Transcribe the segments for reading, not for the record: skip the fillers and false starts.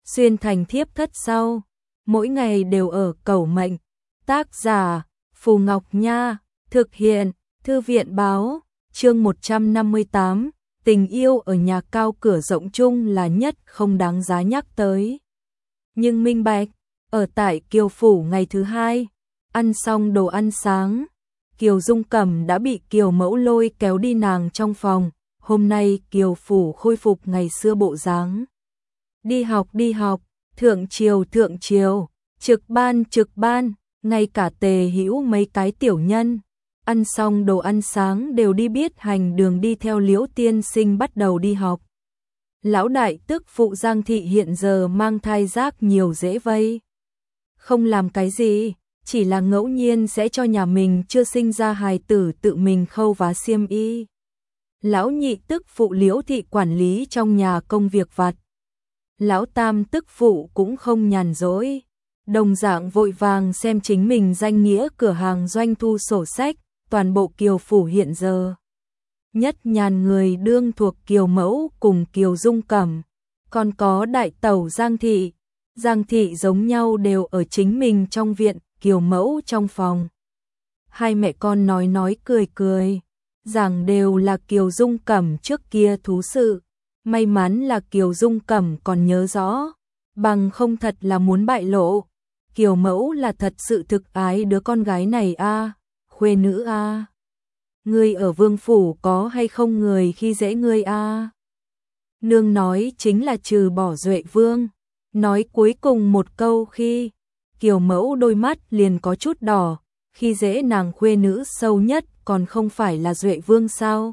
xuyên thành thiếp thất sau, mỗi ngày đều ở cầu mệnh. Tác giả Phù Ngọc Nha, thực hiện Thư viện Báo. Chương 158, tình yêu ở nhà cao cửa rộng chung là nhất không đáng giá nhắc tới. Nhưng minh bạch, ở tại Kiều Phủ ngày thứ hai, ăn xong đồ ăn sáng, Kiều Dung Cẩm đã bị Kiều Mẫu lôi kéo đi nàng trong phòng. Hôm nay Kiều Phủ khôi phục ngày xưa bộ dáng. Đi học, thượng triều, trực ban, ngay cả Tề Hữu mấy cái tiểu nhân. Ăn xong đồ ăn sáng đều đi biết hành đường đi theo Liễu tiên sinh bắt đầu đi học. Lão đại tức phụ Giang thị hiện giờ mang thai rác nhiều dễ vây. Không làm cái gì, chỉ là ngẫu nhiên sẽ cho nhà mình chưa sinh ra hài tử tự mình khâu vá xiêm y. Lão nhị tức phụ Liễu thị quản lý trong nhà công việc vặt. Lão tam tức phụ cũng không nhàn rỗi, đồng dạng vội vàng xem chính mình danh nghĩa cửa hàng doanh thu sổ sách. Toàn bộ Kiều Phủ hiện giờ nhất nhàn người đương thuộc Kiều Mẫu cùng Kiều Dung Cẩm, còn có đại tẩu Giang thị. Giang thị giống nhau đều ở chính mình trong viện, Kiều Mẫu trong phòng. Hai mẹ con nói cười, rằng đều là Kiều Dung Cẩm trước kia thú sự. May mắn là Kiều Dung Cẩm còn nhớ rõ, bằng không thật là muốn bại lộ. Kiều Mẫu là thật sự thực ái đứa con gái này a, khuê nữ a. Ngươi ở Vương phủ có hay không người khi dễ ngươi a? Nương nói chính là trừ bỏ Duệ Vương. Nói cuối cùng một câu khi Kiều Mẫu đôi mắt liền có chút đỏ, khi dễ nàng khuê nữ sâu nhất còn không phải là Duệ Vương sao?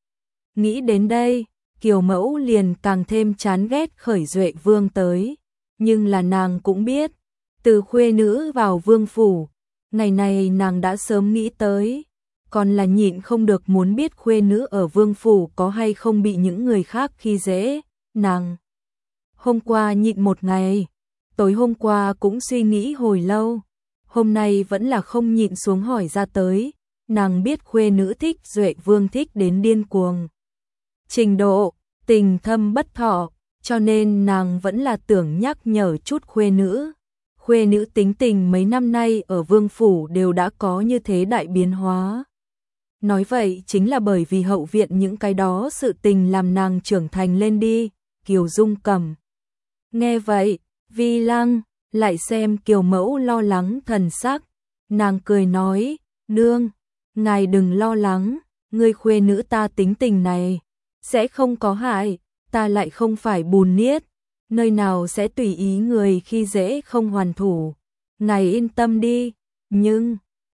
Nghĩ đến đây, Kiều Mẫu liền càng thêm chán ghét khởi Duệ Vương tới, nhưng là nàng cũng biết, từ khuê nữ vào Vương phủ, ngày này nàng đã sớm nghĩ tới, còn là nhịn không được muốn biết khuê nữ ở Vương phủ có hay không bị những người khác khi dễ. Nàng hôm qua nhịn một ngày, tối hôm qua cũng suy nghĩ hồi lâu, hôm nay vẫn là không nhịn xuống hỏi ra tới. Nàng biết khuê nữ thích Duệ Vương thích đến điên cuồng trình độ, tình thâm bất thọ, cho nên nàng vẫn là tưởng nhắc nhở chút khuê nữ. Khuê nữ tính tình mấy năm nay ở Vương phủ đều đã có như thế đại biến hóa. Nói vậy chính là bởi vì hậu viện những cái đó sự tình làm nàng trưởng thành lên đi. Kiều Dung Cẩm nghe vậy, vi lăng, lại xem Kiều Mẫu lo lắng thần sắc. Nàng cười nói, nương, ngài đừng lo lắng, ngươi khuê nữ ta tính tình này, sẽ không có hại, ta lại không phải bùn niết, nơi nào sẽ tùy ý người khi dễ không hoàn thủ. Ngài yên tâm đi, nhưng,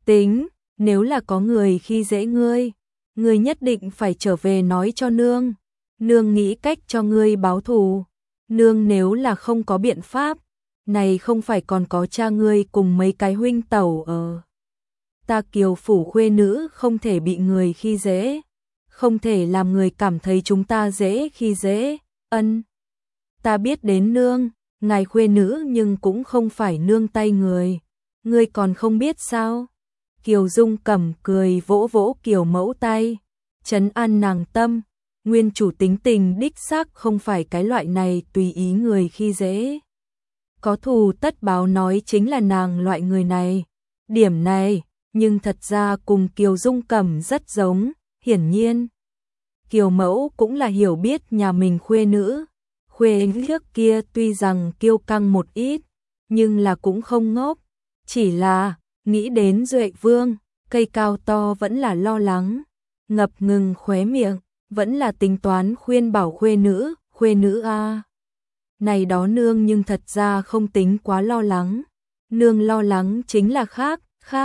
nếu là có người khi dễ ngươi, ngươi nhất định phải trở về nói cho nương. Nương nghĩ cách cho ngươi báo thù. Nương nếu là không có biện pháp, này không phải còn có cha ngươi cùng mấy cái huynh tẩu ở. Ta Kiều Phủ khuê nữ không thể bị người khi dễ, không thể làm người cảm thấy chúng ta dễ khi dễ. Ân, ta biết đến nương, ngài khuê nữ nhưng cũng không phải nương tay người, ngươi còn không biết sao? Kiều Dung Cẩm cười vỗ vỗ Kiều Mẫu tay, trấn an nàng tâm. Nguyên chủ tính tình đích xác không phải cái loại này tùy ý người khi dễ. Có thù tất báo nói chính là nàng loại người này. Điểm này, nhưng thật ra cùng Kiều Dung Cẩm rất giống, hiển nhiên. Kiều Mẫu cũng là hiểu biết nhà mình khuê nữ. Khuê trước kia tuy rằng kiêu căng một ít, nhưng là cũng không ngốc. Chỉ là, nghĩ đến Duệ Vương, cây cao to vẫn là lo lắng, ngập ngừng khóe miệng. Vẫn là tính toán khuyên bảo khuê nữ a. Này đó nương nhưng thật ra không tính quá lo lắng. Nương lo lắng chính là khác.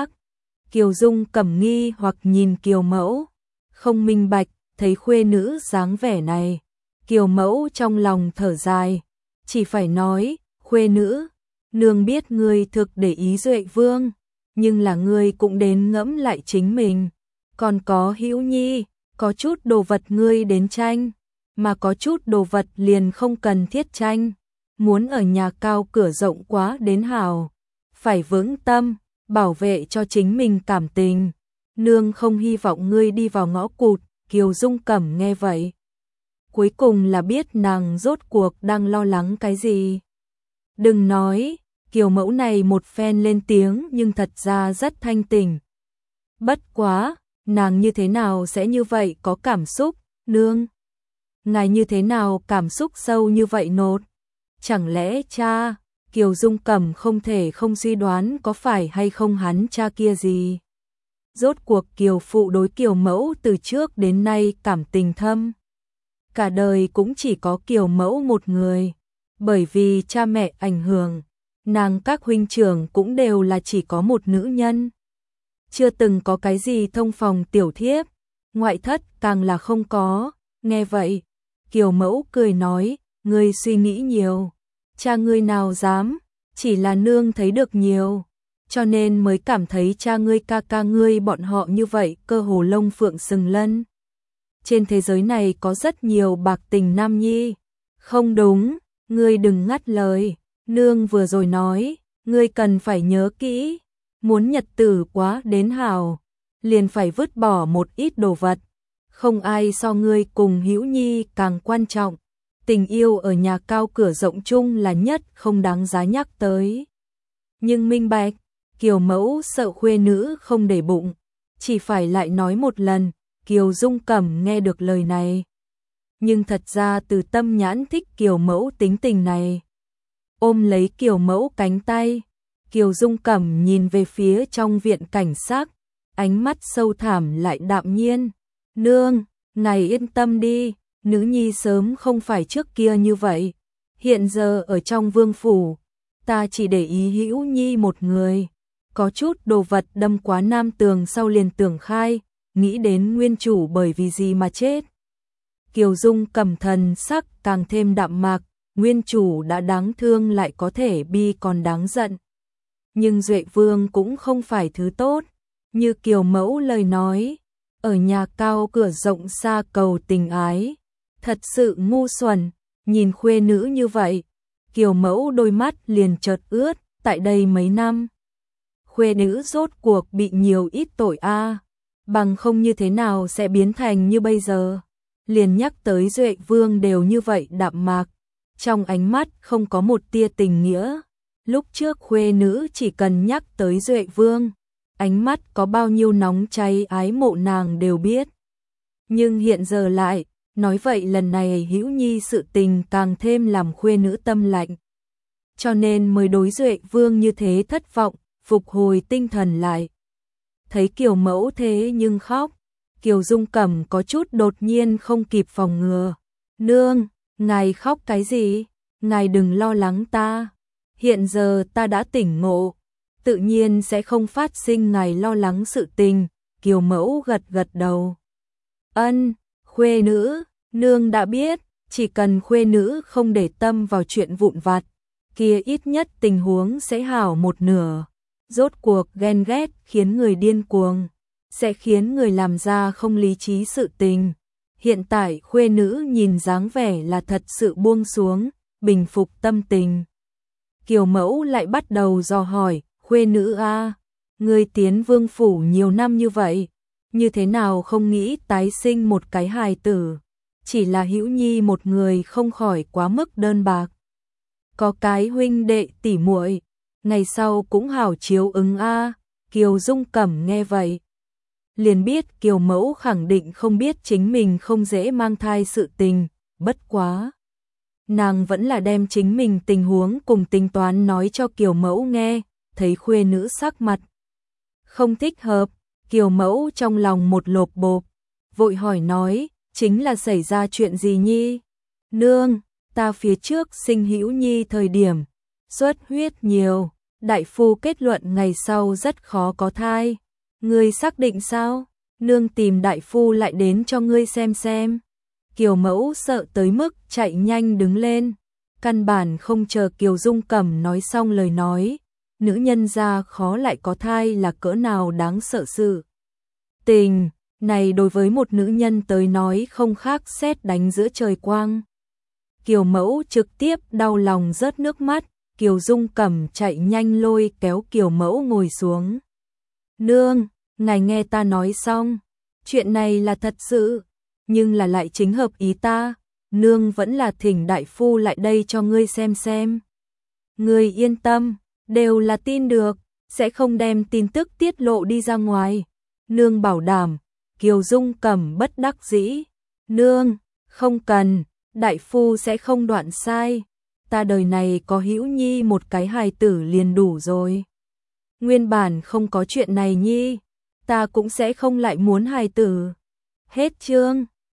Kiều Dung Cẩm nghi hoặc nhìn Kiều Mẫu, không minh bạch, thấy khuê nữ dáng vẻ này. Kiều Mẫu trong lòng thở dài, chỉ phải nói, khuê nữ, nương biết ngươi thực để ý Duệ Vương, nhưng là ngươi cũng đến ngẫm lại chính mình. Còn có Hữu Nhi, có chút đồ vật ngươi đến tranh, mà có chút đồ vật liền không cần thiết tranh. Muốn ở nhà cao cửa rộng quá đến hảo, phải vững tâm, bảo vệ cho chính mình cảm tình. Nương không hy vọng ngươi đi vào ngõ cụt. Kiều Dung Cẩm nghe vậy, cuối cùng là biết nàng rốt cuộc đang lo lắng cái gì. Đừng nói, Kiều mẫu này một phen lên tiếng nhưng thật ra rất thanh tỉnh. Bất quá, nàng như thế nào sẽ như vậy có cảm xúc, nương? Ngài như thế nào cảm xúc sâu như vậy nột? Chẳng lẽ cha, Kiều Dung Cẩm không thể không suy đoán có phải hay không hắn cha kia gì? Rốt cuộc Kiều phụ đối Kiều mẫu từ trước đến nay cảm tình thâm. Cả đời cũng chỉ có Kiều mẫu một người. Bởi vì cha mẹ ảnh hưởng, nàng các huynh trưởng cũng đều là chỉ có một nữ nhân. Chưa từng có cái gì thông phòng tiểu thiếp, ngoại thất càng là không có. Nghe vậy, Kiều mẫu cười nói, ngươi suy nghĩ nhiều. Cha ngươi nào dám, chỉ là nương thấy được nhiều. Cho nên mới cảm thấy cha ngươi ca ca ngươi bọn họ như vậy cơ hồ lông phượng sừng lân. Trên thế giới này có rất nhiều bạc tình nam nhi. Không đúng, ngươi đừng ngắt lời. Nương vừa rồi nói, ngươi cần phải nhớ kỹ. Muốn nhật tử quá đến hảo, liền phải vứt bỏ một ít đồ vật. Không ai so ngươi cùng Hữu Nhi càng quan trọng. Tình yêu ở nhà cao cửa rộng chung là nhất không đáng giá nhắc tới. Nhưng minh bạch, Kiều mẫu sợ khuê nữ không để bụng, chỉ phải lại nói một lần. Kiều Dung Cẩm nghe được lời này, nhưng thật ra từ tâm nhãn thích Kiều mẫu tính tình này. Ôm lấy Kiều mẫu cánh tay, Kiều Dung Cẩm nhìn về phía trong viện cảnh sắc, ánh mắt sâu thẳm lại đạm nhiên. Nương, ngài yên tâm đi, nữ nhi sớm không phải trước kia như vậy. Hiện giờ ở trong vương phủ, ta chỉ để ý Hữu Nhi một người. Có chút đồ vật đâm quá nam tường sau liền tưởng khai, nghĩ đến nguyên chủ bởi vì gì mà chết. Kiều Dung Cẩm thần sắc càng thêm đạm mạc, nguyên chủ đã đáng thương lại có thể bi còn đáng giận. Nhưng Duệ Vương cũng không phải thứ tốt, như Kiều mẫu lời nói, ở nhà cao cửa rộng xa cầu tình ái, thật sự ngu xuẩn. Nhìn khuê nữ như vậy, Kiều mẫu đôi mắt liền chợt ướt. Tại đây mấy năm, khuê nữ rốt cuộc bị nhiều ít tội a, bằng không như thế nào sẽ biến thành như bây giờ. Liền nhắc tới Duệ Vương đều như vậy đạm mạc, trong ánh mắt không có một tia tình nghĩa. Lúc trước khuê nữ chỉ cần nhắc tới Duệ Vương, ánh mắt có bao nhiêu nóng cháy ái mộ nàng đều biết. Nhưng hiện giờ lại, nói vậy lần này Hữu Nhi sự tình càng thêm làm khuê nữ tâm lạnh. Cho nên mới đối Duệ Vương như thế thất vọng, phục hồi tinh thần lại. Thấy Kiều mẫu thế nhưng khóc, Kiều Dung Cẩm có chút đột nhiên không kịp phòng ngừa. Nương, ngài khóc cái gì? Ngài đừng lo lắng ta. Hiện giờ ta đã tỉnh ngộ, tự nhiên sẽ không phát sinh ngài lo lắng sự tình. Kiều mẫu gật gật đầu. Ân, khuê nữ, nương đã biết, chỉ cần khuê nữ không để tâm vào chuyện vụn vặt, kia ít nhất tình huống sẽ hảo một nửa. Rốt cuộc ghen ghét khiến người điên cuồng, sẽ khiến người làm ra không lý trí sự tình. Hiện tại khuê nữ nhìn dáng vẻ là thật sự buông xuống, bình phục tâm tình. Kiều mẫu lại bắt đầu dò hỏi, khuê nữ a, ngươi tiến vương phủ nhiều năm như vậy, như thế nào không nghĩ tái sinh một cái hài tử? Chỉ là Hữu Nhi một người không khỏi quá mức đơn bạc. Có cái huynh đệ tỉ muội, ngày sau cũng hảo chiếu ứng a. Kiều Dung Cẩm nghe vậy, liền biết Kiều mẫu khẳng định không biết chính mình không dễ mang thai sự tình, bất quá. Nàng vẫn là đem chính mình tình huống cùng tính toán nói cho Kiều mẫu nghe, thấy khuê nữ sắc mặt không thích hợp, Kiều mẫu trong lòng một lộp bộp, vội hỏi nói, chính là xảy ra chuyện gì nhi? Nương, ta phía trước sinh Hữu Nhi thời điểm, xuất huyết nhiều, đại phu kết luận ngày sau rất khó có thai. Ngươi xác định sao? Nương tìm đại phu lại đến cho ngươi xem. Kiều mẫu sợ tới mức chạy nhanh đứng lên, căn bản không chờ Kiều Dung Cẩm nói xong lời nói. Nữ nhân gia khó lại có thai là cỡ nào đáng sợ sự tình này, đối với một nữ nhân tới nói không khác sét đánh giữa trời quang. Kiều mẫu trực tiếp đau lòng rớt nước mắt. Kiều Dung Cẩm chạy nhanh lôi kéo Kiều mẫu ngồi xuống. Nương, ngài nghe ta nói xong, chuyện này là thật sự, nhưng là lại chính hợp ý ta. Nương vẫn là thỉnh đại phu lại đây cho ngươi xem. Người yên tâm, đều là tin được, sẽ không đem tin tức tiết lộ đi ra ngoài. Nương bảo đảm. Kiều Dung Cẩm bất đắc dĩ. Nương, không cần, đại phu sẽ không đoạn sai. Ta đời này có Hữu Nhi một cái hài tử liền đủ rồi. Nguyên bản không có chuyện này nhi, ta cũng sẽ không lại muốn hài tử. Hết chương.